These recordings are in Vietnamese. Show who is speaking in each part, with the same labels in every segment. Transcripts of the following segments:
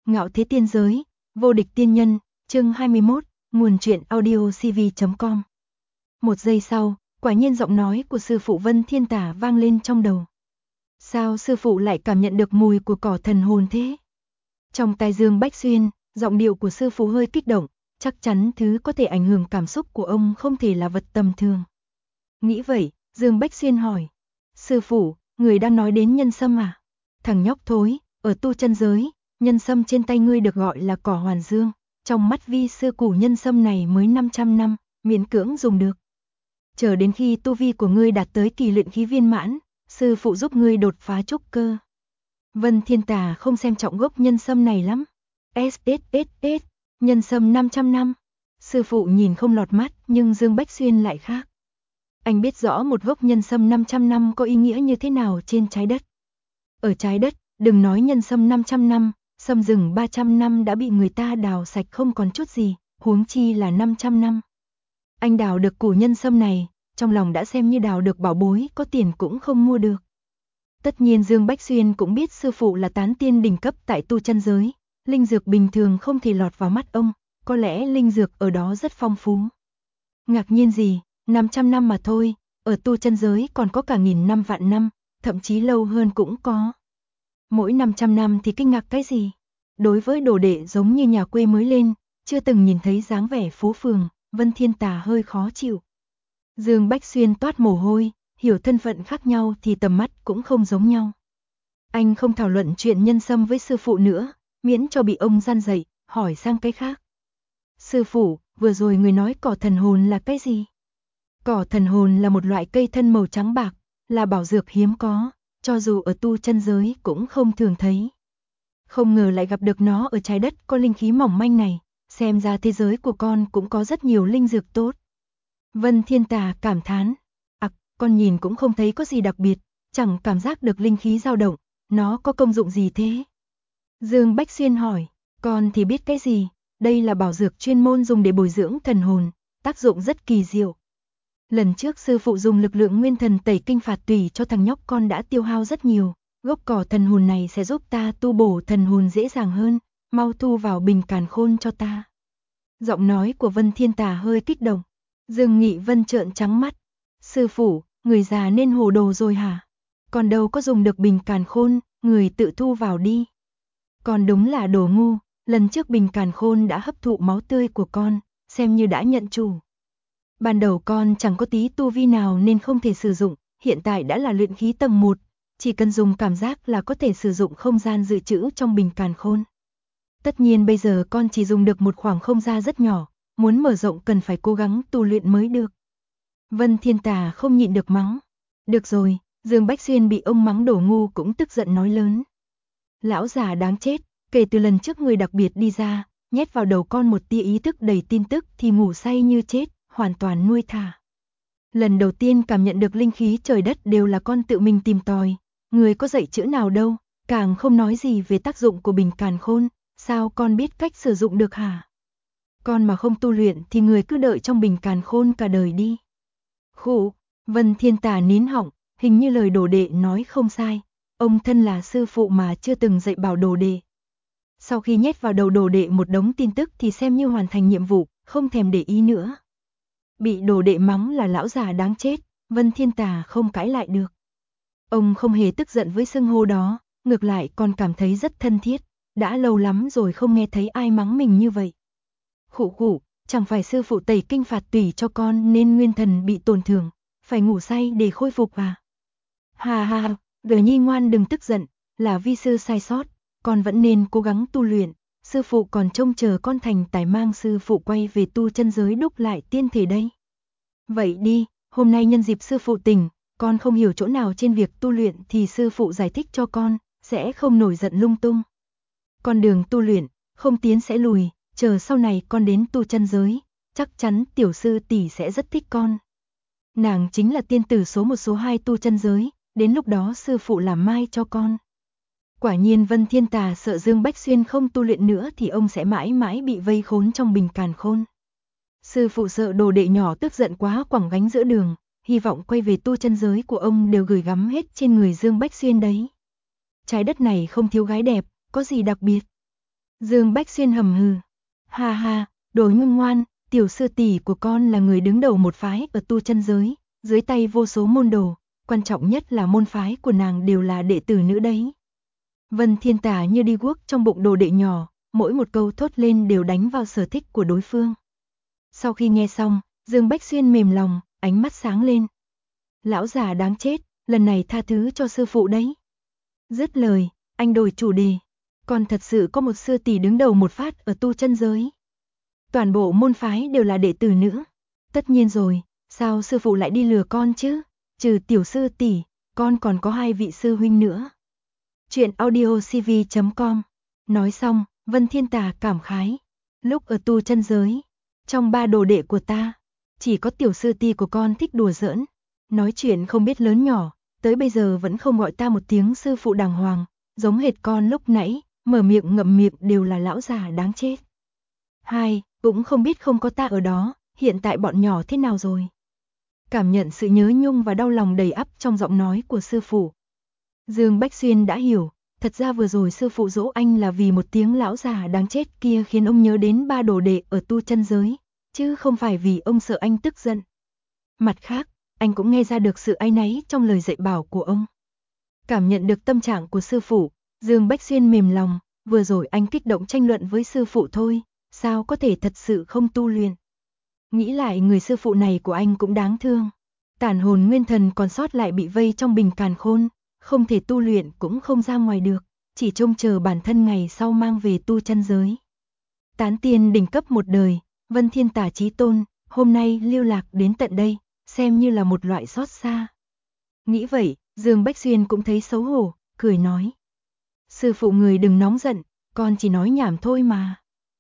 Speaker 1: Ngạo thế tiên giới, vô địch tiên nhân, chương 21, nguồn truyện audio cv.com. Một giây sau, quả nhiên giọng nói của sư phụ Vân Thiên Tả vang lên trong đầu. Sao sư phụ lại cảm nhận được mùi của cỏ thần hồn thế? Trong tai Dương Bách Xuyên, giọng điệu của sư phụ hơi kích động, chắc chắn thứ có thể ảnh hưởng cảm xúc của ông không thể là vật tầm thường. Nghĩ vậy, Dương Bách Xuyên hỏi, sư phụ, người đang nói đến nhân sâm à? Thằng nhóc thối, ở tu chân giới, nhân sâm trên tay ngươi được gọi là cỏ hoàn dương, trong mắt vi sư củ nhân sâm này mới 500 năm, miễn cưỡng dùng được. Chờ đến khi tu vi của ngươi đạt tới kỳ luyện khí viên mãn, sư phụ giúp ngươi đột phá trúc cơ. Vân Thiên Tà không xem trọng gốc nhân sâm này lắm. SSSS, nhân sâm 500 năm. Sư phụ nhìn không lọt mắt, nhưng Dương Bách Xuyên lại khác. Anh biết rõ một gốc nhân sâm 500 năm có ý nghĩa như thế nào trên trái đất. Ở trái đất, đừng nói nhân sâm 500 năm, sâm rừng 300 năm đã bị người ta đào sạch không còn chút gì, huống chi là 500 năm. Anh đào được củ nhân sâm này, trong lòng đã xem như đào được bảo bối, có tiền cũng không mua được. Tất nhiên Dương Bách Xuyên cũng biết sư phụ là tán tiên đỉnh cấp tại tu chân giới, linh dược bình thường không thể lọt vào mắt ông, có lẽ linh dược ở đó rất phong phú. Ngạc nhiên gì, 500 năm mà thôi, ở tu chân giới còn có cả 1000 năm vạn năm, thậm chí lâu hơn cũng có. Mỗi 500 năm thì kinh ngạc cái gì? Đối với đồ đệ giống như nhà quê mới lên, chưa từng nhìn thấy dáng vẻ phố phường, Vân Thiên Tà hơi khó chịu. Dương Bách Xuyên toát mồ hôi, hiểu thân phận khác nhau thì tầm mắt cũng không giống nhau. Anh không thảo luận chuyện nhân sâm với sư phụ nữa, miễn cho bị ông gian dạy, hỏi sang cái khác. Sư phụ, vừa rồi người nói cỏ thần hồn là cái gì? Cỏ thần hồn là một loại cây thân màu trắng bạc, là bảo dược hiếm có, cho dù ở tu chân giới cũng không thường thấy. Không ngờ lại gặp được nó ở trái đất có linh khí mỏng manh này, xem ra thế giới của con cũng có rất nhiều linh dược tốt. Vân Thiên Tà cảm thán, con nhìn cũng không thấy có gì đặc biệt, chẳng cảm giác được linh khí dao động, nó có công dụng gì thế? Dương Bách Xuyên hỏi, con thì biết cái gì, đây là bảo dược chuyên môn dùng để bồi dưỡng thần hồn, tác dụng rất kỳ diệu. Lần trước sư phụ dùng lực lượng nguyên thần tẩy kinh phạt tùy cho thằng nhóc con đã tiêu hao rất nhiều, gốc cỏ thần hồn này sẽ giúp ta tu bổ thần hồn dễ dàng hơn, mau thu vào bình càn khôn cho ta. Giọng nói của Vân Thiên Tà hơi kích động, Dương Nghị Vân trợn trắng mắt, sư phụ, người già nên hồ đồ rồi hả? Còn đâu có dùng được bình càn khôn, người tự thu vào đi. Con đúng là đồ ngu, lần trước bình càn khôn đã hấp thụ máu tươi của con, xem như đã nhận chủ. Ban đầu con chẳng có tí tu vi nào nên không thể sử dụng, hiện tại đã là luyện khí tầng 1, chỉ cần dùng cảm giác là có thể sử dụng không gian dự trữ trong bình càn khôn. Tất nhiên bây giờ con chỉ dùng được một khoảng không gian rất nhỏ, muốn mở rộng cần phải cố gắng tu luyện mới được. Vân Thiên Tà không nhịn được mắng. Được rồi, Dương Bách Xuyên bị ông mắng đổ ngu cũng tức giận nói lớn. Lão già đáng chết, kể từ lần trước người đặc biệt đi ra, nhét vào đầu con một tia ý thức đầy tin tức thì ngủ say như chết, hoàn toàn nuôi thả. Lần đầu tiên cảm nhận được linh khí trời đất đều là con tự mình tìm tòi, người có dạy chữ nào đâu, càng không nói gì về tác dụng của bình càn khôn, sao con biết cách sử dụng được hả? Con mà không tu luyện thì người cứ đợi trong bình càn khôn cả đời đi. Khụ, Vân Thiên Tà nín họng, hình như lời đồ đệ nói không sai, ông thân là sư phụ mà chưa từng dạy bảo đồ đệ. Sau khi nhét vào đầu đồ đệ một đống tin tức thì xem như hoàn thành nhiệm vụ, không thèm để ý nữa. Bị đồ đệ mắng là lão già đáng chết, Vân Thiên Tà không cãi lại được. Ông không hề tức giận với xưng hô đó, ngược lại còn cảm thấy rất thân thiết, đã lâu lắm rồi không nghe thấy ai mắng mình như vậy. Khụ khụ, chẳng phải sư phụ tẩy kinh phạt tùy cho con nên nguyên thần bị tổn thương, phải ngủ say để khôi phục à? Hà hà, Gờ Nhi ngoan đừng tức giận, là vi sư sai sót, con vẫn nên cố gắng tu luyện, sư phụ còn trông chờ con thành tài mang sư phụ quay về tu chân giới đúc lại tiên thể đây. Vậy đi, hôm nay nhân dịp sư phụ tỉnh, con không hiểu chỗ nào trên việc tu luyện thì sư phụ giải thích cho con, sẽ không nổi giận lung tung. Con đường tu luyện, không tiến sẽ lùi, chờ sau này con đến tu chân giới, chắc chắn tiểu sư tỷ sẽ rất thích con. Nàng chính là tiên tử số 1 số 2 tu chân giới, đến lúc đó sư phụ làm mai cho con. Quả nhiên Vân Thiên Tà sợ Dương Bách Xuyên không tu luyện nữa thì ông sẽ mãi mãi bị vây khốn trong bình càn khôn. Sư phụ sợ đồ đệ nhỏ tức giận quá quẳng gánh giữa đường, hy vọng quay về tu chân giới của ông đều gửi gắm hết trên người Dương Bách Xuyên đấy. Trái đất này không thiếu gái đẹp, có gì đặc biệt. Dương Bách Xuyên hầm hừ. Ha ha, đồ nhung ngoan, tiểu sư tỷ của con là người đứng đầu một phái ở tu chân giới, dưới tay vô số môn đồ, quan trọng nhất là môn phái của nàng đều là đệ tử nữ đấy. Vân Thiên Tà như đi guốc trong bụng đồ đệ nhỏ, mỗi một câu thốt lên đều đánh vào sở thích của đối phương. Sau khi nghe xong, Dương Bách Xuyên mềm lòng, ánh mắt sáng lên. Lão già đáng chết, lần này tha thứ cho sư phụ đấy. Dứt lời, anh đổi chủ đề. Còn thật sự có một sư tỷ đứng đầu một phát ở tu chân giới. Toàn bộ môn phái đều là đệ tử nữ. Tất nhiên rồi, sao sư phụ lại đi lừa con chứ? Trừ tiểu sư tỷ, con còn có 2 vị sư huynh nữa. Chuyện audiocv.com. Nói xong, Vân Thiên Tà cảm khái. Lúc ở tu chân giới, trong 3 đồ đệ của ta, chỉ có tiểu sư tỷ của con thích đùa giỡn. Nói chuyện không biết lớn nhỏ, tới bây giờ vẫn không gọi ta một tiếng sư phụ đàng hoàng. Giống hệt con lúc nãy, mở miệng ngậm miệng đều là lão già đáng chết. Cũng không biết không có ta ở đó, hiện tại bọn nhỏ thế nào rồi. Cảm nhận sự nhớ nhung và đau lòng đầy ắp trong giọng nói của sư phụ. Dương Bách Xuyên đã hiểu, thật ra vừa rồi sư phụ dỗ anh là vì một tiếng lão già đáng chết kia khiến ông nhớ đến 3 đồ đệ ở tu chân giới, chứ không phải vì ông sợ anh tức giận. Mặt khác, anh cũng nghe ra được sự áy náy trong lời dạy bảo của ông. Cảm nhận được tâm trạng của sư phụ, Dương Bách Xuyên mềm lòng, vừa rồi anh kích động tranh luận với sư phụ thôi, sao có thể thật sự không tu luyện. Nghĩ lại người sư phụ này của anh cũng đáng thương. Tản hồn nguyên thần còn sót lại bị vây trong bình càn khôn, không thể tu luyện cũng không ra ngoài được, chỉ trông chờ bản thân ngày sau mang về tu chân giới. Tán tiên đỉnh cấp một đời, Vân Thiên Tà chí tôn, hôm nay lưu lạc đến tận đây, xem như là một loại xót xa. Nghĩ vậy, Dương Bách Xuyên cũng thấy xấu hổ, cười nói. Sư phụ người đừng nóng giận, con chỉ nói nhảm thôi mà.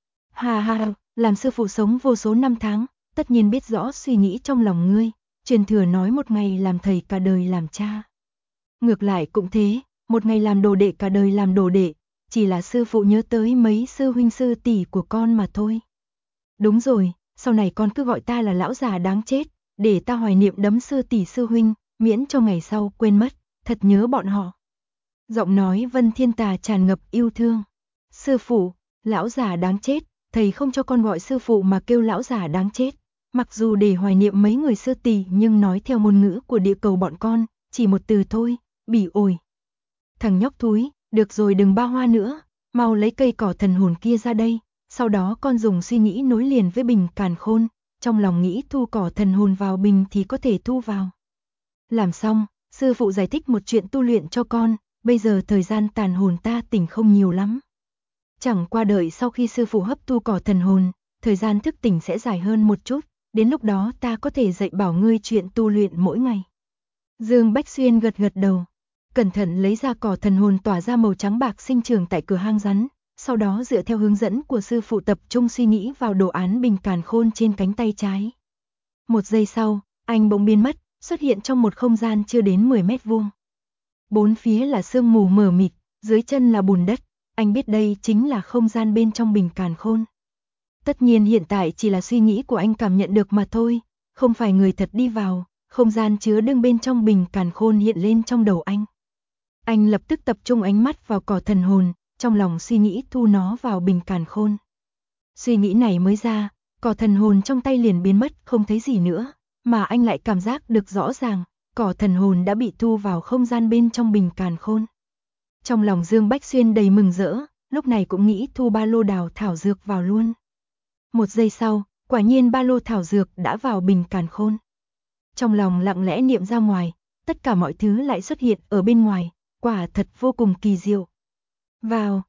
Speaker 1: Ha ha, làm sư phụ sống vô số năm tháng, tất nhiên biết rõ suy nghĩ trong lòng ngươi, truyền thừa nói một ngày làm thầy cả đời làm cha. Ngược lại cũng thế, một ngày làm đồ đệ cả đời làm đồ đệ, chỉ là sư phụ nhớ tới mấy sư huynh sư tỷ của con mà thôi. Đúng rồi, sau này con cứ gọi ta là lão già đáng chết, để ta hoài niệm đấm sư tỷ sư huynh, miễn cho ngày sau quên mất, thật nhớ bọn họ. Giọng nói Vân Thiên Tà tràn ngập yêu thương. Sư phụ, lão già đáng chết, thầy không cho con gọi sư phụ mà kêu lão già đáng chết. Mặc dù để hoài niệm mấy người sư tỷ nhưng nói theo ngôn ngữ của địa cầu bọn con, chỉ một từ thôi, bỉ ổi. Thằng nhóc thúi, được rồi đừng ba hoa nữa, mau lấy cây cỏ thần hồn kia ra đây, sau đó con dùng suy nghĩ nối liền với bình càn khôn, trong lòng nghĩ thu cỏ thần hồn vào bình thì có thể thu vào. Làm xong, sư phụ giải thích một chuyện tu luyện cho con, bây giờ thời gian tàn hồn ta tỉnh không nhiều lắm. Chẳng qua đợi sau khi sư phụ hấp thu cỏ thần hồn, thời gian thức tỉnh sẽ dài hơn một chút, đến lúc đó ta có thể dạy bảo ngươi chuyện tu luyện mỗi ngày. Dương Bách Xuyên gật gật đầu, cẩn thận lấy ra cỏ thần hồn tỏa ra màu trắng bạc sinh trưởng tại cửa hang rắn, sau đó dựa theo hướng dẫn của sư phụ tập trung suy nghĩ vào đồ án bình càn khôn trên cánh tay trái. Một giây sau, anh bỗng biến mất, xuất hiện trong một không gian chưa đến 10 mét vuông. Bốn phía là sương mù mờ mịt, dưới chân là bùn đất, anh biết đây chính là không gian bên trong bình càn khôn. Tất nhiên hiện tại chỉ là suy nghĩ của anh cảm nhận được mà thôi, không phải người thật đi vào, không gian chứa đựng bên trong bình càn khôn hiện lên trong đầu anh. Anh lập tức tập trung ánh mắt vào cỏ thần hồn, trong lòng suy nghĩ thu nó vào bình càn khôn. Suy nghĩ này mới ra, cỏ thần hồn trong tay liền biến mất không thấy gì nữa, mà anh lại cảm giác được rõ ràng, cỏ thần hồn đã bị thu vào không gian bên trong bình càn khôn. Trong lòng Dương Bách Xuyên đầy mừng rỡ, lúc này cũng nghĩ thu ba lô đào thảo dược vào luôn. Một giây sau, quả nhiên ba lô thảo dược đã vào bình càn khôn. Trong lòng lặng lẽ niệm ra ngoài, tất cả mọi thứ lại xuất hiện ở bên ngoài, quả thật vô cùng kỳ diệu. Vào,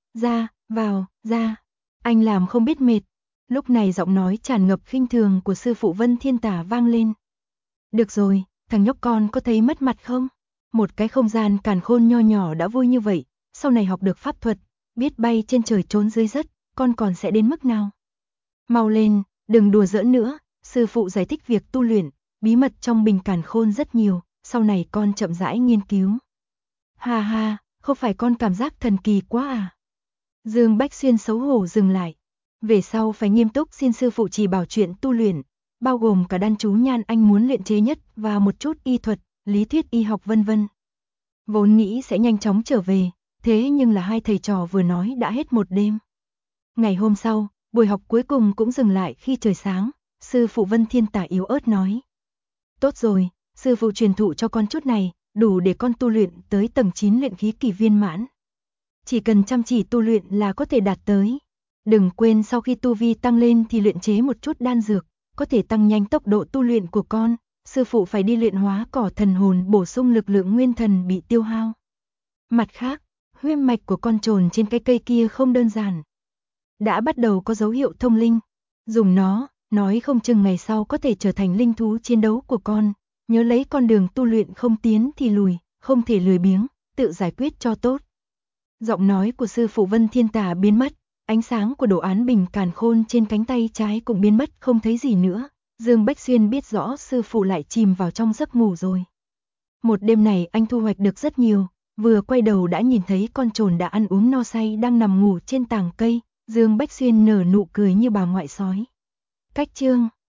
Speaker 1: ra, anh làm không biết mệt. Lúc này giọng nói tràn ngập khinh thường của sư phụ Vân Thiên Tà vang lên. Được rồi, thằng nhóc con có thấy mất mặt không? Một cái không gian càn khôn nho nhỏ đã vui như vậy, sau này học được pháp thuật, biết bay trên trời trốn dưới đất, con còn sẽ đến mức nào? Mau lên, đừng đùa giỡn nữa, sư phụ giải thích việc tu luyện, bí mật trong bình càn khôn rất nhiều, sau này con chậm rãi nghiên cứu. Ha ha, không phải con cảm giác thần kỳ quá à? Dương Bách Xuyên xấu hổ dừng lại. Về sau phải nghiêm túc xin sư phụ chỉ bảo chuyện tu luyện, bao gồm cả đan chú nhan anh muốn luyện chế nhất và một chút y thuật, lý thuyết y học vân vân. Vốn nghĩ sẽ nhanh chóng trở về, thế nhưng là 2 thầy trò vừa nói đã hết một đêm. Ngày hôm sau, buổi học cuối cùng cũng dừng lại khi trời sáng, sư phụ Vân Thiên Tả yếu ớt nói. Tốt rồi, sư phụ truyền thụ cho con chút này, đủ để con tu luyện tới tầng 9 luyện khí kỳ viên mãn. Chỉ cần chăm chỉ tu luyện là có thể đạt tới. Đừng quên sau khi tu vi tăng lên thì luyện chế một chút đan dược, có thể tăng nhanh tốc độ tu luyện của con. Sư phụ phải đi luyện hóa cỏ thần hồn bổ sung lực lượng nguyên thần bị tiêu hao. Mặt khác, huyết mạch của con trồn trên cái cây kia không đơn giản. Đã bắt đầu có dấu hiệu thông linh. Dùng nó, nói không chừng ngày sau có thể trở thành linh thú chiến đấu của con. Nhớ lấy con đường tu luyện không tiến thì lùi, không thể lười biếng, tự giải quyết cho tốt. Giọng nói của sư phụ Vân Thiên Tả biến mất, ánh sáng của đồ án bình càn khôn trên cánh tay trái cũng biến mất không thấy gì nữa. Dương Bách Xuyên biết rõ sư phụ lại chìm vào trong giấc ngủ rồi. Một đêm này anh thu hoạch được rất nhiều, vừa quay đầu đã nhìn thấy con trồn đã ăn uống no say đang nằm ngủ trên tàng cây. Dương Bách Xuyên nở nụ cười như bà ngoại sói. Cách chương